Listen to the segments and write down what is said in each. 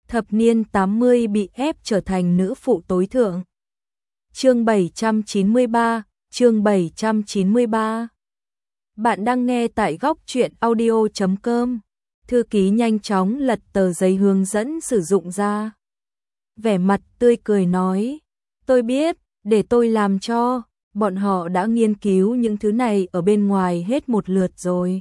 thập niên 80 bị ép trở thành nữ phụ tối thượng. Chương 793, chương 793. Bạn đang nghe tại góc truyện audio.com. Thư ký nhanh chóng lật tờ giấy hướng dẫn sử dụng ra. Vẻ mặt tươi cười nói, tôi biết, để tôi làm cho, bọn họ đã nghiên cứu những thứ này ở bên ngoài hết một lượt rồi.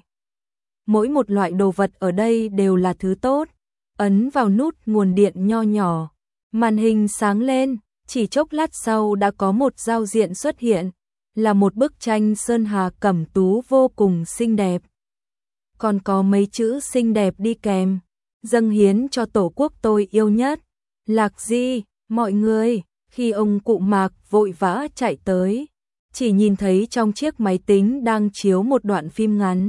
Mỗi một loại đồ vật ở đây đều là thứ tốt. Ấn vào nút nguồn điện nho nhỏ, màn hình sáng lên, chỉ chốc lát sau đã có một giao diện xuất hiện, là một bức tranh sơn hà cẩm tú vô cùng xinh đẹp. Còn có mấy chữ xinh đẹp đi kèm, dâng hiến cho tổ quốc tôi yêu nhất, Lạc Di. Mọi người, khi ông cụ Mạc vội vã chạy tới, chỉ nhìn thấy trong chiếc máy tính đang chiếu một đoạn phim ngắn.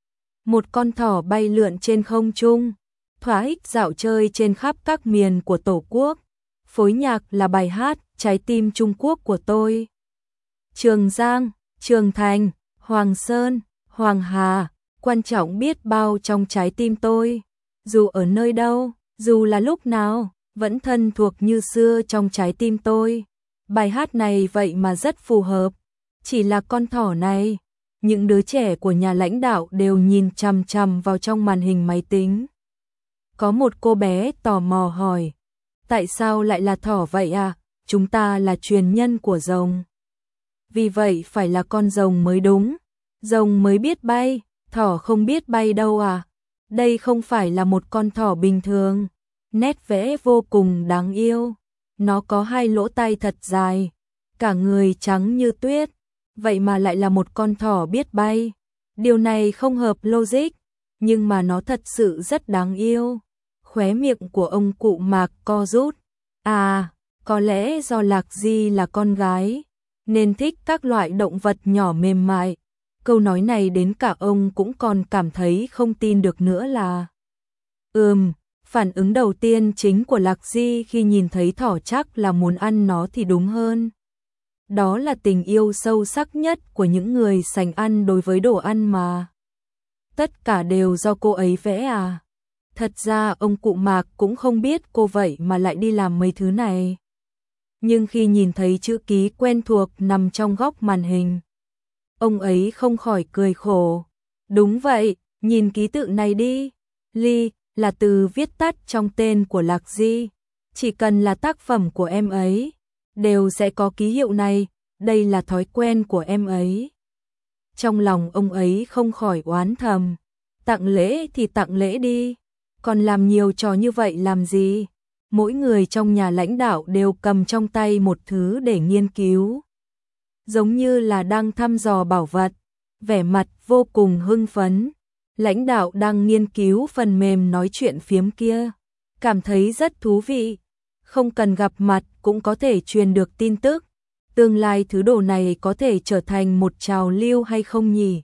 Một con thỏ bay lượn trên không trung, thỏa thích dạo chơi trên khắp các miền của Tổ quốc. Phối nhạc là bài hát Trái tim Trung Quốc của tôi. Trường Giang, Trường Thành, Hoàng Sơn, Hoàng Hà, quan trọng biết bao trong trái tim tôi. Dù ở nơi đâu, dù là lúc nào, vẫn thân thuộc như xưa trong trái tim tôi. Bài hát này vậy mà rất phù hợp. Chỉ là con thỏ này, những đứa trẻ của nhà lãnh đạo đều nhìn chằm chằm vào trong màn hình máy tính. Có một cô bé tò mò hỏi, tại sao lại là thỏ vậy à? Chúng ta là truyền nhân của rồng. Vì vậy phải là con rồng mới đúng. Rồng mới biết bay, thỏ không biết bay đâu à? Đây không phải là một con thỏ bình thường. Nét vẽ vô cùng đáng yêu. Nó có hai lỗ tai thật dài, cả người trắng như tuyết. Vậy mà lại là một con thỏ biết bay. Điều này không hợp logic, nhưng mà nó thật sự rất đáng yêu. Khóe miệng của ông cụ Mạc co rút. À, có lẽ do Lạc Di là con gái, nên thích các loại động vật nhỏ mềm mại. Câu nói này đến cả ông cũng còn cảm thấy không tin được nữa là. Phản ứng đầu tiên chính của Lạc Di khi nhìn thấy thỏ chắc là muốn ăn nó thì đúng hơn. Đó là tình yêu sâu sắc nhất của những người sành ăn đối với đồ ăn mà. Tất cả đều do cô ấy vẽ à? Thật ra ông cụ Mạc cũng không biết cô vậy mà lại đi làm mấy thứ này. Nhưng khi nhìn thấy chữ ký quen thuộc nằm trong góc màn hình, ông ấy không khỏi cười khổ. Đúng vậy, nhìn ký tự này đi. Ly là từ viết tắt trong tên của Lạc Di. Chỉ cần là tác phẩm của em ấy, đều sẽ có ký hiệu này, đây là thói quen của em ấy. Trong lòng ông ấy không khỏi oán thầm, tặng lễ thì tặng lễ đi, còn làm nhiều trò như vậy làm gì? Mỗi người trong nhà lãnh đạo đều cầm trong tay một thứ để nghiên cứu. Giống như là đang thăm dò bảo vật, vẻ mặt vô cùng hưng phấn. Lãnh đạo đang nghiên cứu phần mềm nói chuyện phiếm kia, cảm thấy rất thú vị. Không cần gặp mặt cũng có thể truyền được tin tức. Tương lai thứ đồ này có thể trở thành một trào lưu hay không nhỉ?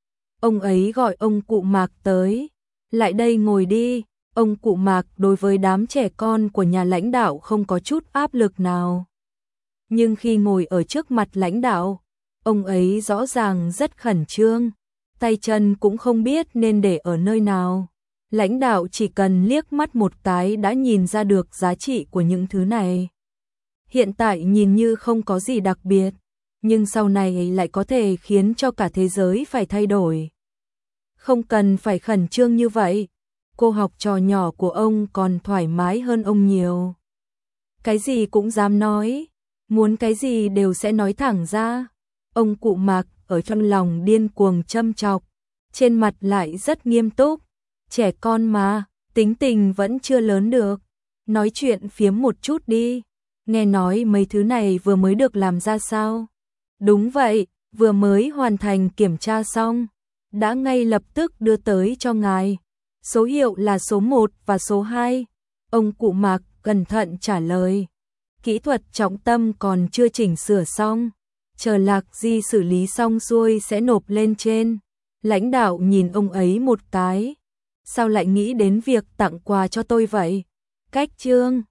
Ông ấy gọi ông cụ Mạc tới. Lại đây ngồi đi. Ông cụ Mạc đối với đám trẻ con của nhà lãnh đạo không có chút áp lực nào. Nhưng khi ngồi ở trước mặt lãnh đạo, ông ấy rõ ràng rất khẩn trương. Tay chân cũng không biết nên để ở nơi nào. Lãnh đạo chỉ cần liếc mắt một cái đã nhìn ra được giá trị của những thứ này. Hiện tại nhìn như không có gì đặc biệt, nhưng sau này lại có thể khiến cho cả thế giới phải thay đổi. Không cần phải khẩn trương như vậy, cô học trò nhỏ của ông còn thoải mái hơn ông nhiều. Cái gì cũng dám nói, muốn cái gì đều sẽ nói thẳng ra. Ông cụ Mạc ở trong lòng điên cuồng châm chọc, trên mặt lại rất nghiêm túc. Trẻ con mà, tính tình vẫn chưa lớn được. Nói chuyện phiếm một chút đi. Nghe nói mấy thứ này vừa mới được làm ra sao? Đúng vậy, vừa mới hoàn thành kiểm tra xong. Đã ngay lập tức đưa tới cho ngài. Số hiệu là số 1 và số 2. Ông cụ Mạc cẩn thận trả lời. Kỹ thuật trọng tâm còn chưa chỉnh sửa xong. Chờ Lạc Di xử lý xong xuôi sẽ nộp lên trên. Lãnh đạo nhìn ông ấy một cái. Sao lại nghĩ đến việc tặng quà cho tôi vậy? Cách chương